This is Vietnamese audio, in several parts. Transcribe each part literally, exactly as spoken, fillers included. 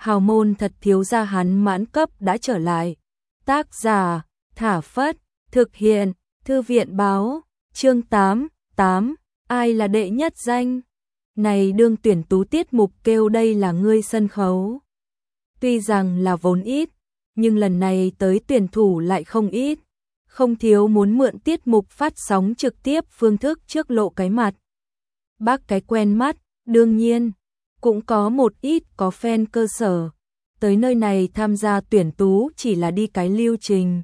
hào môn thật thiếu gia hắn mãn cấp đã trở lại. Tác giả, Thả Phất, thực hiện, Thư viện báo, chương tám, tám, ai là đệ nhất danh? Này đương tuyển tú tiết mục kêu đây là ngươi sân khấu. Tuy rằng là vốn ít, nhưng lần này tới tuyển thủ lại không ít. Không thiếu muốn mượn tiết mục phát sóng trực tiếp phương thức trước lộ cái mặt. Bác cái quen mắt, đương nhiên, cũng có một ít có fan cơ sở. Tới nơi này tham gia tuyển tú chỉ là đi cái lưu trình.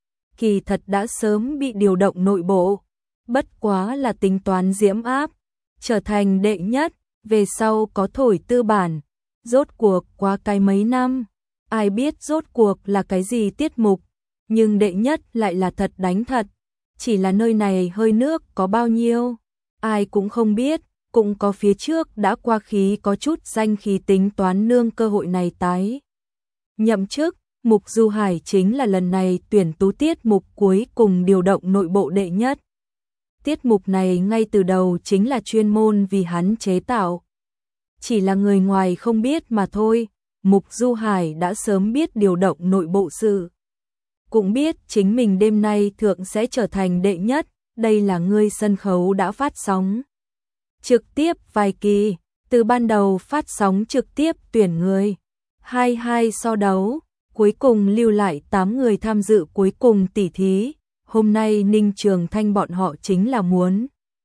Kỳ thật đã sớm bị điều động nội bộ, bất quá là tính toán diễm áp, trở thành đệ nhất, về sau có thổi tư bản. Rốt cuộc qua cái mấy năm, ai biết rốt cuộc là cái gì tiết mục, nhưng đệ nhất lại là thật đánh thật. Chỉ là nơi này hơi nước có bao nhiêu, ai cũng không biết, cũng có phía trước đã qua khí có chút danh khí tính toán nương cơ hội này tái nhậm chức. Mục Du Hải chính là lần này tuyển tú tiết mục cuối cùng điều động nội bộ đệ nhất. Tiết mục này ngay từ đầu chính là chuyên môn vì hắn chế tạo. Chỉ là người ngoài không biết mà thôi, Mục Du Hải đã sớm biết điều động nội bộ sự. Cũng biết chính mình đêm nay thượng sẽ trở thành đệ nhất, đây là ngươi sân khấu đã phát sóng. Trực tiếp vài kỳ, từ ban đầu phát sóng trực tiếp tuyển người. hai hai so đấu, cuối cùng lưu lại tám người tham dự cuối cùng tỉ thí. Hôm nay Ninh Trường Thanh bọn họ chính là muốn.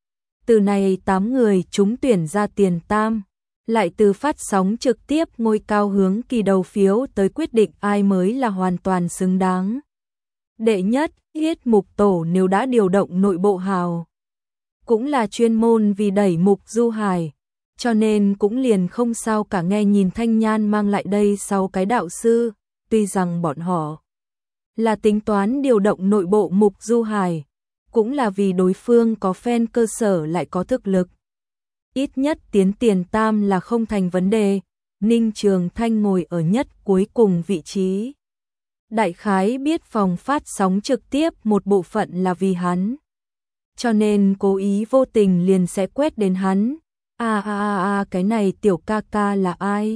Từ này tám người trúng tuyển ra tiền tam. Lại từ phát sóng trực tiếp ngôi cao hướng kỳ đầu phiếu tới quyết định ai mới là hoàn toàn xứng đáng. Đệ nhất, Yết Mục Tổ nếu đã điều động nội bộ hào. Cũng là chuyên môn vì đẩy Mục Du Hải. Cho nên cũng liền không sao cả nghe nhìn Thanh Nhan mang lại đây sau cái đạo sư. Tuy rằng bọn họ là tính toán điều động nội bộ Mục Du Hải. Cũng là vì đối phương có fan cơ sở lại có thực lực. Ít nhất tiến tiền tam là không thành vấn đề. Ninh Trường Thanh ngồi ở nhất cuối cùng vị trí. Đại khái biết phòng phát sóng trực tiếp một bộ phận là vì hắn. Cho nên cố ý vô tình liền sẽ quét đến hắn. A a a a cái này tiểu ca ca là ai?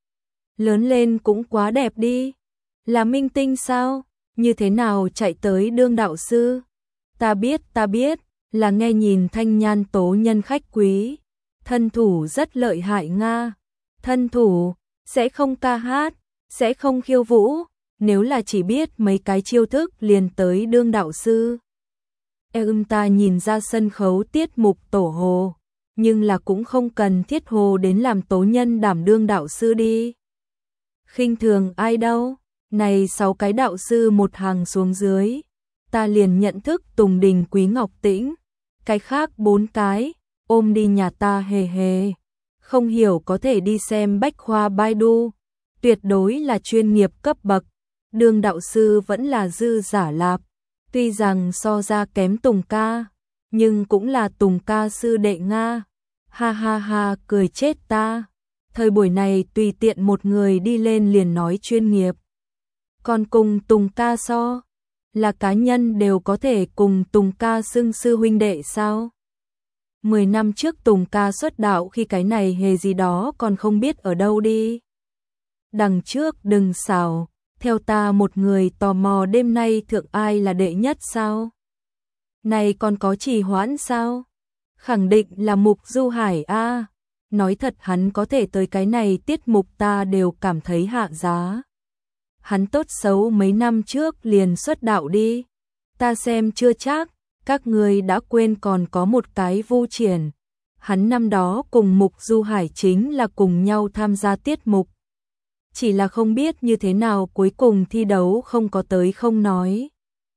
Lớn lên cũng quá đẹp đi. Là minh tinh sao? Như thế nào chạy tới đương đạo sư? Ta biết ta biết, là nghe nhìn Thanh Nhan tố nhân khách quý. Thân thủ rất lợi hại Nga. Thân thủ, sẽ không ca hát, sẽ không khiêu vũ. Nếu là chỉ biết mấy cái chiêu thức liền tới đương đạo sư. Em ta nhìn ra sân khấu tiết mục tổ hồ. Nhưng là cũng không cần thiết hồ đến làm tố nhân đảm đương đạo sư đi. Khinh thường ai đâu. Này sáu cái đạo sư một hàng xuống dưới. Ta liền nhận thức Tùng Đình Quý Ngọc Tĩnh. Cái khác bốn cái. Ôm đi nhà ta hề hề. Không hiểu có thể đi xem bách khoa Baidu. Tuyệt đối là chuyên nghiệp cấp bậc. Đương đạo sư vẫn là dư giả lạp. Tuy rằng so ra kém Tùng ca. Nhưng cũng là Tùng ca sư đệ Nga. Ha ha ha cười chết ta. Thời buổi này tùy tiện một người đi lên liền nói chuyên nghiệp. Còn cùng Tùng ca so. Là cá nhân đều có thể cùng Tùng ca xưng sư huynh đệ sao? Mười năm trước Tùng ca xuất đạo khi cái này hề gì đó còn không biết ở đâu đi. Đằng trước đừng xào, theo ta một người tò mò đêm nay thượng ai là đệ nhất sao? Này còn có trì hoãn sao? Khẳng định là Mục Du Hải a. Nói thật hắn có thể tới cái này tiết mục ta đều cảm thấy hạ giá. Hắn tốt xấu mấy năm trước liền xuất đạo đi. Ta xem chưa chắc. Các người đã quên còn có một cái Vu Triển. Hắn năm đó cùng Mục Du Hải chính là cùng nhau tham gia tiết mục. Chỉ là không biết như thế nào cuối cùng thi đấu không có tới không nói.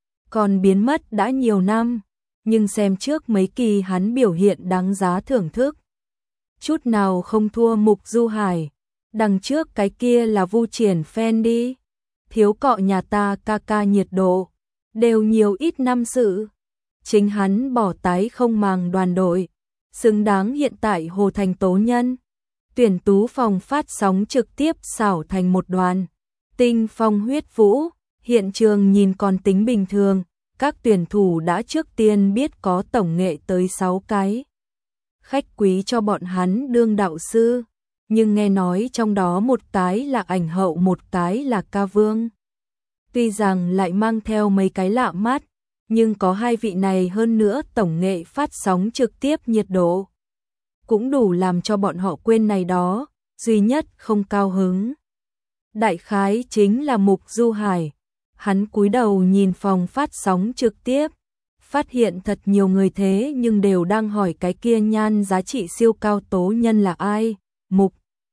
Còn biến mất đã nhiều năm. Nhưng xem trước mấy kỳ hắn biểu hiện đáng giá thưởng thức. Chút nào không thua Mục Du Hải. Đằng trước cái kia là Vu Triển fan đi. Thiếu cọ nhà ta ca ca nhiệt độ. Đều nhiều ít năm sự. Chính hắn bỏ tái không màng đoàn đội. Xứng đáng hiện tại hồ thành tố nhân. Tuyển tú phòng phát sóng trực tiếp xảo thành một đoàn. Tinh phong huyết vũ. Hiện trường nhìn còn tính bình thường. Các tuyển thủ đã trước tiên biết có tổng nghệ tới sáu cái. Khách quý cho bọn hắn đương đạo sư. nhưng nghe nói trong đó một cái là ảnh hậu, một cái là ca vương. Tuy rằng lại mang theo mấy cái lạ mắt, nhưng có hai vị này hơn nữa tổng nghệ phát sóng trực tiếp nhiệt độ cũng đủ làm cho bọn họ quên này đó, duy nhất không cao hứng. Đại khái chính là Mục Du Hải, hắn cúi đầu nhìn phòng phát sóng trực tiếp, phát hiện thật nhiều người thế nhưng đều đang hỏi cái kia nhan giá trị siêu cao tố nhân là ai. Mục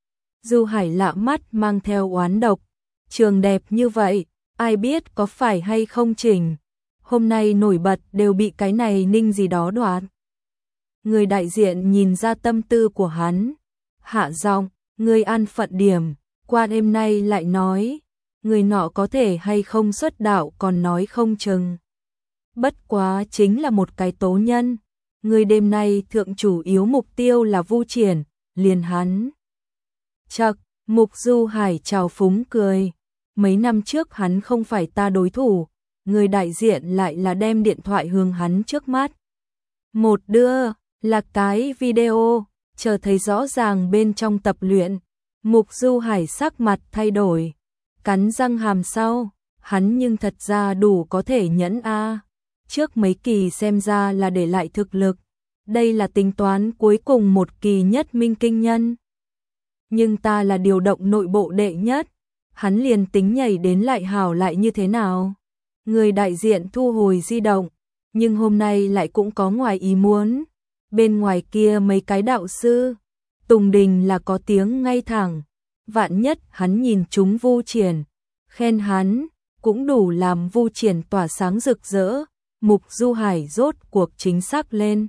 Du Hải lạ mắt mang theo oán độc, trường đẹp như vậy, ai biết có phải hay không chỉnh. Hôm nay nổi bật đều bị cái này ninh gì đó đoạt. Người đại diện nhìn ra tâm tư của hắn, hạ giọng, người an phận điểm, qua đêm nay lại nói, người nọ có thể hay không xuất đạo còn nói không chừng. Bất quá chính là một cái tố nhân, người đêm nay thượng chủ yếu mục tiêu là Vu Triển, liền hắn. Chậc, Mục Du Hải trào phúng cười, mấy năm trước hắn không phải ta đối thủ, người đại diện lại là đem điện thoại hướng hắn trước mắt. Một đưa, là cái video, chờ thấy rõ ràng bên trong tập luyện, Mục Du Hải sắc mặt thay đổi, cắn răng hàm sau, hắn nhưng thật ra đủ có thể nhẫn a. Trước mấy kỳ xem ra là để lại thực lực, đây là tính toán cuối cùng một kỳ nhất minh kinh nhân. Nhưng ta là điều động nội bộ đệ nhất, hắn liền tính nhảy đến lại hảo lại như thế nào. Người đại diện thu hồi di động, nhưng hôm nay lại cũng có ngoài ý muốn. Bên ngoài kia mấy cái đạo sư, Tùng Đình là có tiếng ngay thẳng, vạn nhất hắn nhìn chúng Vu Triển, khen hắn, cũng đủ làm Vu Triển tỏa sáng rực rỡ. Mục Du Hải rốt cuộc chính xác lên.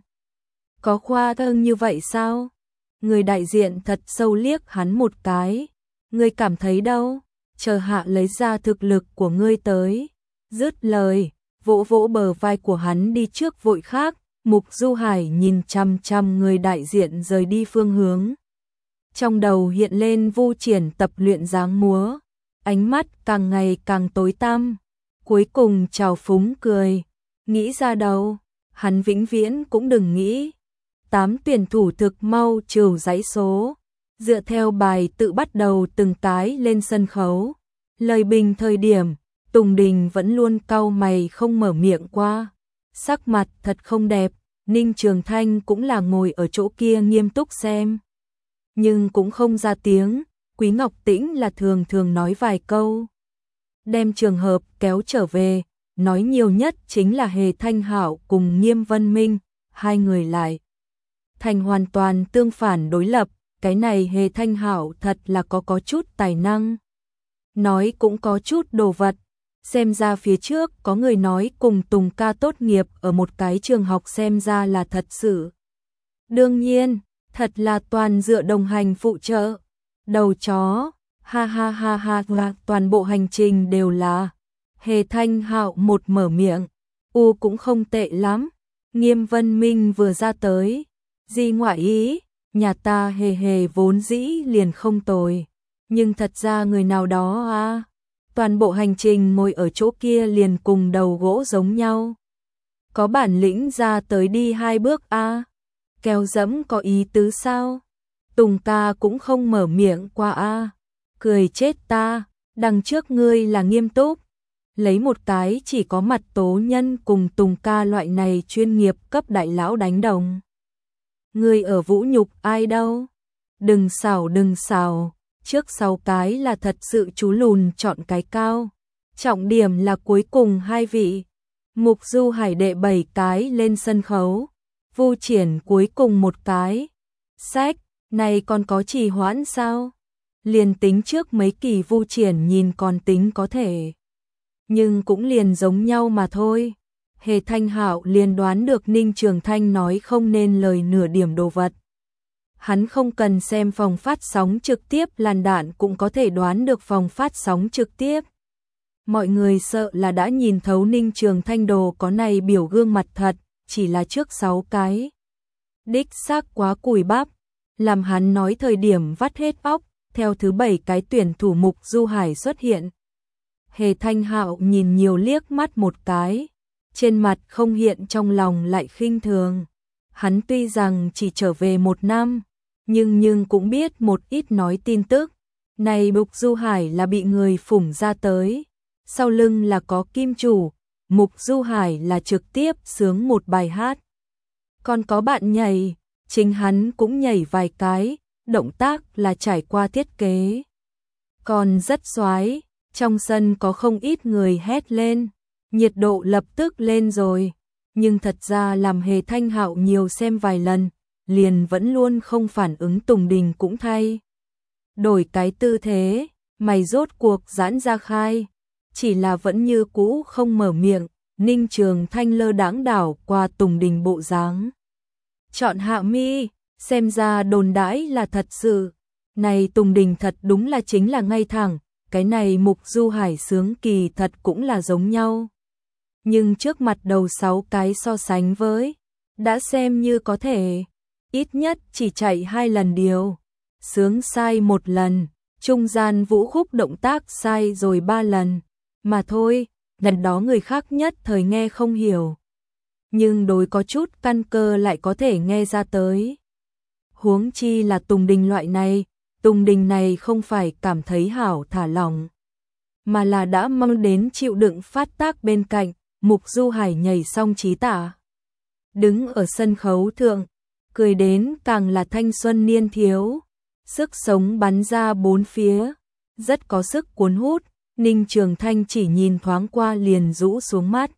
Có khoa trương như vậy sao? Người đại diện thật sâu liếc hắn một cái. Ngươi cảm thấy đâu? Chờ hạ lấy ra thực lực của ngươi tới. Dứt lời, vỗ vỗ bờ vai của hắn đi trước vội khác. Mục Du Hải nhìn chăm chăm người đại diện rời đi phương hướng. Trong đầu hiện lên Vu Triển tập luyện dáng múa. Ánh mắt càng ngày càng tối tăm. Cuối cùng trào phúng cười. Nghĩ ra đâu, hắn vĩnh viễn cũng đừng nghĩ. Tám tuyển thủ thực mau trừ dãy số, dựa theo bài tự bắt đầu từng cái lên sân khấu. Lời bình thời điểm, Tùng Đình vẫn luôn cau mày không mở miệng qua. Sắc mặt thật không đẹp, Ninh Trường Thanh cũng là ngồi ở chỗ kia nghiêm túc xem. Nhưng cũng không ra tiếng, Quý Ngọc Tĩnh là thường thường nói vài câu. Đem trường hợp kéo trở về. Nói nhiều nhất chính là Hề Thanh Hạo cùng Nghiêm Vân Minh, hai người lại thành hoàn toàn tương phản đối lập, cái này Hề Thanh Hạo thật là có có chút tài năng. Nói cũng có chút đồ vật, xem ra phía trước có người nói cùng Tùng ca tốt nghiệp ở một cái trường học xem ra là thật sự. Đương nhiên, thật là toàn dựa đồng hành phụ trợ, đầu chó, ha ha ha ha, ha toàn bộ hành trình đều là. Hề Thanh Hạo một mở miệng, u cũng không tệ lắm. Nghiêm Vân Minh vừa ra tới, di ngoại ý, nhà ta hề hề vốn dĩ liền không tồi, nhưng thật ra người nào đó à, toàn bộ hành trình ngồi ở chỗ kia liền cùng đầu gỗ giống nhau. Có bản lĩnh ra tới đi hai bước a, à? Kéo dẫm có ý tứ sao? Tùng ca cũng không mở miệng qua a, à? Cười chết ta, đằng trước ngươi là nghiêm túc. Lấy một cái chỉ có mặt tố nhân cùng Tùng ca loại này chuyên nghiệp cấp đại lão đánh đồng. Người ở vũ nhục ai đâu? Đừng xảo đừng xảo, trước sau cái là thật sự chú lùn chọn cái cao. Trọng điểm là cuối cùng hai vị. Mục Du Hải đệ bảy cái lên sân khấu. Vu Triển cuối cùng một cái. Sách, này còn có trì hoãn sao? Liền tính trước mấy kỳ Vu Triển nhìn còn tính có thể. Nhưng cũng liền giống nhau mà thôi. Hề Thanh Hạo liền đoán được Ninh Trường Thanh nói không nên lời nửa điểm đồ vật. Hắn không cần xem phòng phát sóng trực tiếp làn đạn cũng có thể đoán được phòng phát sóng trực tiếp. Mọi người sợ là đã nhìn thấu Ninh Trường Thanh đồ có này biểu gương mặt thật, chỉ là trước sáu cái. Đích xác quá cùi bắp, làm hắn nói thời điểm vắt hết óc, theo thứ bảy cái tuyển thủ Mục Du Hải xuất hiện. Hề Thanh Hạo nhìn nhiều liếc mắt một cái, trên mặt không hiện trong lòng lại khinh thường. Hắn tuy rằng chỉ trở về một năm, nhưng nhưng cũng biết một ít nói tin tức. Này Mục Du Hải là bị người phủng ra tới, sau lưng là có kim chủ, Mục Du Hải là trực tiếp sướng một bài hát. Còn có bạn nhảy, chính hắn cũng nhảy vài cái, động tác là trải qua thiết kế. Còn rất xoái, trong sân có không ít người hét lên, nhiệt độ lập tức lên rồi, nhưng thật ra làm Hề Thanh Hạo nhiều xem vài lần, liền vẫn luôn không phản ứng. Tùng Đình cũng thay đổi cái tư thế, mày rốt cuộc giãn ra khai, chỉ là vẫn như cũ không mở miệng. Ninh Trường Thanh lơ đãng đảo qua Tùng Đình bộ dáng, chọn hạ mi, xem ra đồn đãi là thật sự. Này Tùng Đình thật đúng là chính là ngay thẳng, cái này Mục Du Hải sướng kỳ thật cũng là giống nhau. Nhưng trước mặt đầu sáu cái so sánh với, đã xem như có thể, ít nhất chỉ chạy hai lần điều, sướng sai một lần, trung gian vũ khúc động tác sai rồi ba lần, mà thôi, lần đó người khác nhất thời nghe không hiểu. Nhưng đối có chút căn cơ lại có thể nghe ra tới. Huống chi là Tùng Đình loại này, Tùng Đình này không phải cảm thấy hảo thả lỏng, mà là đã mang đến chịu đựng phát tác bên cạnh. Mục Du Hải nhảy xong trí tả, đứng ở sân khấu thượng, cười đến càng là thanh xuân niên thiếu, sức sống bắn ra bốn phía, rất có sức cuốn hút. Ninh Trường Thanh chỉ nhìn thoáng qua liền rũ xuống mắt.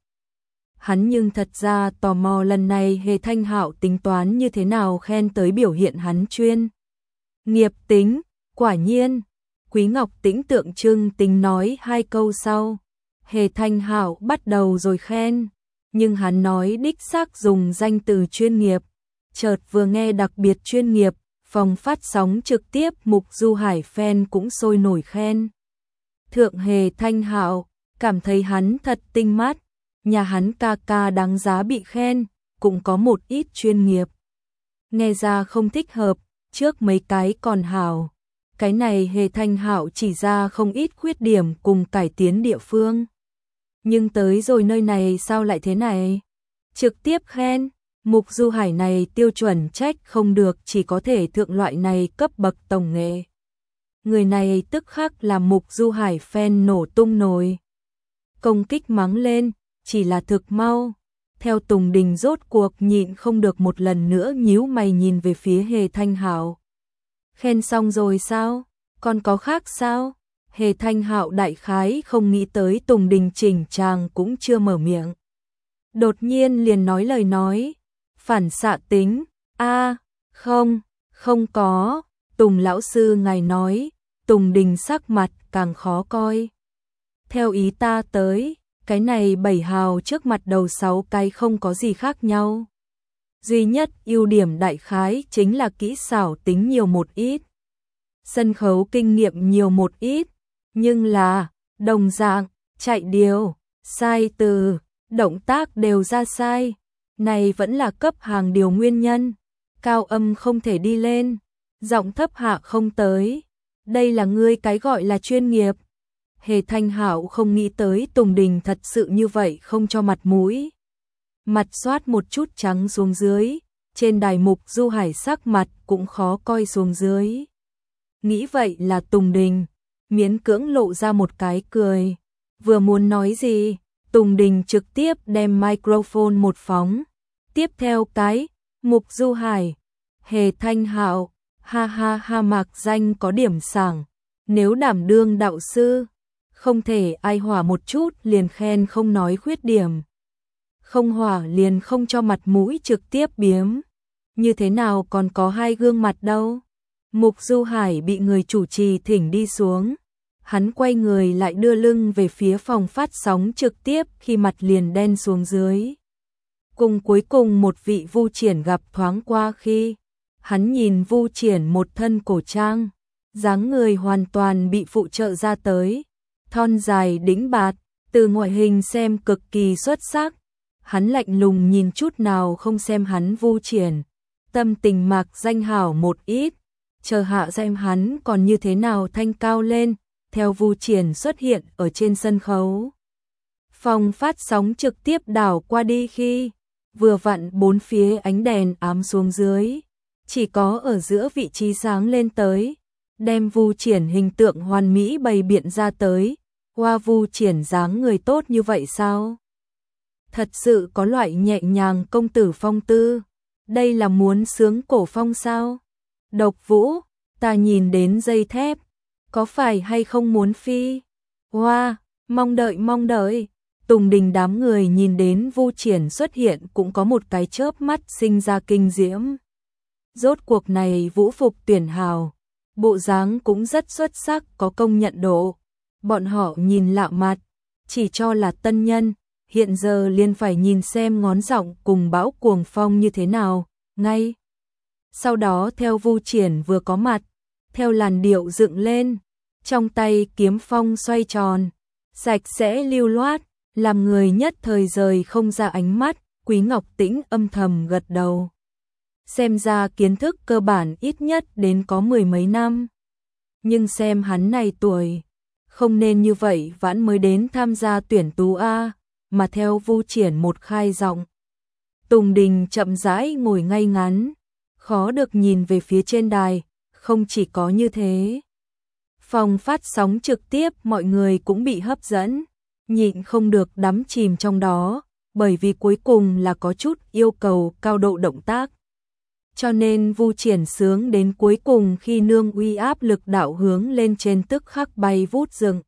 Hắn nhưng thật ra tò mò lần này Hề Thanh Hạo tính toán như thế nào khen tới biểu hiện hắn chuyên nghiệp tính. Quả nhiên, Quý Ngọc Tĩnh tượng trưng tính nói hai câu sau, Hề Thanh Hạo bắt đầu rồi khen, nhưng hắn nói đích xác dùng danh từ chuyên nghiệp, chợt vừa nghe đặc biệt chuyên nghiệp, phòng phát sóng trực tiếp Mục Du Hải fan cũng sôi nổi khen. Thượng Hề Thanh Hạo, cảm thấy hắn thật tinh mắt, nhà hắn ca ca đáng giá bị khen, cũng có một ít chuyên nghiệp. Nghe ra không thích hợp, trước mấy cái còn hảo. Cái này Hề Thanh Hạo chỉ ra không ít khuyết điểm cùng cải tiến địa phương. Nhưng tới rồi nơi này sao lại thế này? Trực tiếp khen, Mục Du Hải này tiêu chuẩn trách không được, chỉ có thể thượng loại này cấp bậc tổng nghệ. Người này tức khắc làm Mục Du Hải fan nổ tung nồi. Công kích mắng lên, chỉ là thực mau. Theo Tùng Đình rốt cuộc nhịn không được một lần nữa nhíu mày nhìn về phía Hề Thanh Hạo. Khen xong rồi sao? Còn có khác sao? Hề Thanh Hạo đại khái không nghĩ tới Tùng Đình chỉnh chàng cũng chưa mở miệng. Đột nhiên liền nói lời nói. Phản xạ tính. A, không, không có. Tùng lão sư ngài nói. Tùng Đình sắc mặt càng khó coi. Theo ý ta tới, cái này bảy hào trước mặt đầu sáu cái không có gì khác nhau. Duy nhất ưu điểm đại khái chính là kỹ xảo tính nhiều một ít. Sân khấu kinh nghiệm nhiều một ít. Nhưng là, đồng dạng, chạy điều, sai từ, động tác đều ra sai. Này vẫn là cấp hàng điều nguyên nhân. Cao âm không thể đi lên, giọng thấp hạ không tới. Đây là ngươi cái gọi là chuyên nghiệp. Hề Thanh Hạo không nghĩ tới Tùng Đình thật sự như vậy không cho mặt mũi. Mặt xoát một chút trắng xuống dưới, trên đài Mục Du Hải sắc mặt cũng khó coi xuống dưới. Nghĩ vậy là Tùng Đình, miễn cưỡng lộ ra một cái cười. Vừa muốn nói gì, Tùng Đình trực tiếp đem microphone một phóng. Tiếp theo cái, Mục Du Hải, Hề Thanh Hạo, ha ha ha mạc danh có điểm sảng. Nếu đảm đương đạo sư, không thể ai hỏa một chút liền khen không nói khuyết điểm. Không hỏa liền không cho mặt mũi trực tiếp biếm. Như thế nào còn có hai gương mặt đâu. Mục Du Hải bị người chủ trì thỉnh đi xuống. Hắn quay người lại đưa lưng về phía phòng phát sóng trực tiếp khi mặt liền đen xuống dưới. Cùng cuối cùng một vị Vu Triển gặp thoáng qua khi hắn nhìn Vu Triển một thân cổ trang, dáng người hoàn toàn bị phụ trợ ra tới, thon dài đĩnh bạt, từ ngoại hình xem cực kỳ xuất sắc. Hắn lạnh lùng nhìn chút nào không xem hắn Vu Triển, tâm tình mạc danh hảo một ít, chờ hạ xem hắn còn như thế nào thanh cao lên, theo Vu Triển xuất hiện ở trên sân khấu. Phòng phát sóng trực tiếp đảo qua đi khi vừa vặn bốn phía ánh đèn ám xuống dưới, chỉ có ở giữa vị trí sáng lên tới, đem Vu Triển hình tượng hoàn mỹ bày biện ra tới. Hoa Vu Triển dáng người tốt như vậy sao? Thật sự có loại nhẹ nhàng công tử phong tư, đây là muốn sướng cổ phong sao? Độc Vũ, ta nhìn đến dây thép, có phải hay không muốn phi? Hoa, mong đợi mong đợi. Tùng Đình đám người nhìn đến Vu Triển xuất hiện cũng có một cái chớp mắt sinh ra kinh diễm. Rốt cuộc này vũ phục tuyển hào, bộ dáng cũng rất xuất sắc, có công nhận độ. Bọn họ nhìn lạ mặt, chỉ cho là tân nhân, hiện giờ liền phải nhìn xem ngón giọng cùng bão cuồng phong như thế nào, ngay. Sau đó theo Vu Triển vừa có mặt, theo làn điệu dựng lên, trong tay kiếm phong xoay tròn, sạch sẽ lưu loát, làm người nhất thời rời không ra ánh mắt. Quý Ngọc Tĩnh âm thầm gật đầu. Xem ra kiến thức cơ bản ít nhất đến có mười mấy năm. Nhưng xem hắn này tuổi, không nên như vậy vãn mới đến tham gia tuyển tú A, mà theo Vu Triển một khai giọng. Tùng Đình chậm rãi ngồi ngay ngắn, khó được nhìn về phía trên đài, không chỉ có như thế. Phòng phát sóng trực tiếp mọi người cũng bị hấp dẫn, nhịn không được đắm chìm trong đó, bởi vì cuối cùng là có chút yêu cầu cao độ động tác. Cho nên Vu Triển sướng đến cuối cùng khi nương uy áp lực đạo hướng lên trên tức khắc bay vút dựng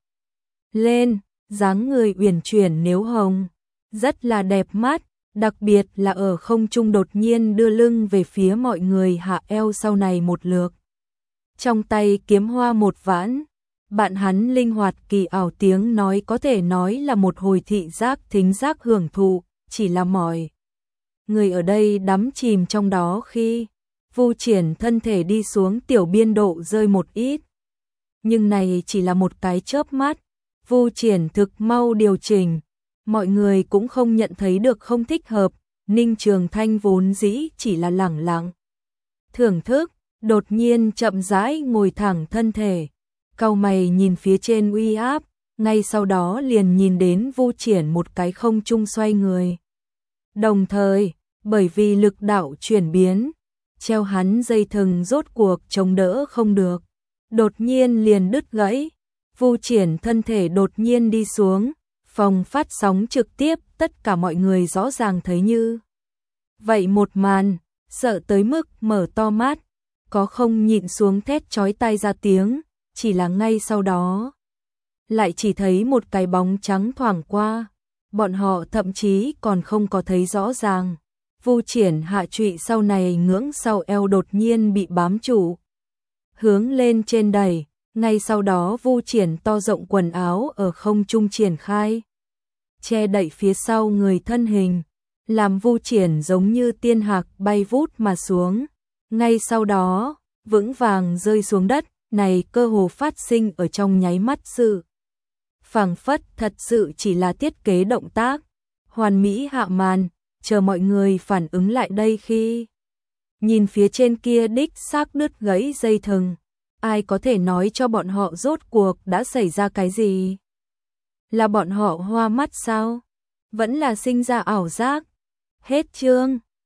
lên, dáng người uyển chuyển nếu hồng, rất là đẹp mắt, đặc biệt là ở không trung đột nhiên đưa lưng về phía mọi người hạ eo sau này một lượt. Trong tay kiếm hoa một vãn, bạn hắn linh hoạt kỳ ảo tiếng nói có thể nói là một hồi thị giác thính giác hưởng thụ, chỉ là mỏi. Người ở đây đắm chìm trong đó khi Vu Triển thân thể đi xuống tiểu biên độ rơi một ít. Nhưng này chỉ là một cái chớp mắt, Vu Triển thực mau điều chỉnh, mọi người cũng không nhận thấy được không thích hợp, Ninh Trường Thanh vốn dĩ chỉ là lẳng lặng thưởng thức, đột nhiên chậm rãi ngồi thẳng thân thể, cau mày nhìn phía trên uy áp, ngay sau đó liền nhìn đến Vu Triển một cái không trung xoay người. Đồng thời, bởi vì lực đạo chuyển biến, treo hắn dây thừng rốt cuộc chống đỡ không được, đột nhiên liền đứt gãy, Vu Triển thân thể đột nhiên đi xuống, phòng phát sóng trực tiếp tất cả mọi người rõ ràng thấy như vậy một màn, sợ tới mức mở to mắt, có không nhịn xuống thét chói tai ra tiếng, chỉ là ngay sau đó lại chỉ thấy một cái bóng trắng thoảng qua, bọn họ thậm chí còn không có thấy rõ ràng. Vu Triển hạ trụy sau này ngưỡng sau eo đột nhiên bị bám trụ, hướng lên trên đẩy, ngay sau đó Vu Triển to rộng quần áo ở không trung triển khai, che đậy phía sau người thân hình, làm Vu Triển giống như tiên hạc bay vút mà xuống, ngay sau đó vững vàng rơi xuống đất, này cơ hồ phát sinh ở trong nháy mắt sự. Phảng phất thật sự chỉ là thiết kế động tác, hoàn mỹ hạ màn, chờ mọi người phản ứng lại đây khi nhìn phía trên kia đích xác đứt gãy dây thừng, ai có thể nói cho bọn họ rốt cuộc đã xảy ra cái gì? Là bọn họ hoa mắt sao? Vẫn là sinh ra ảo giác? Hết chương.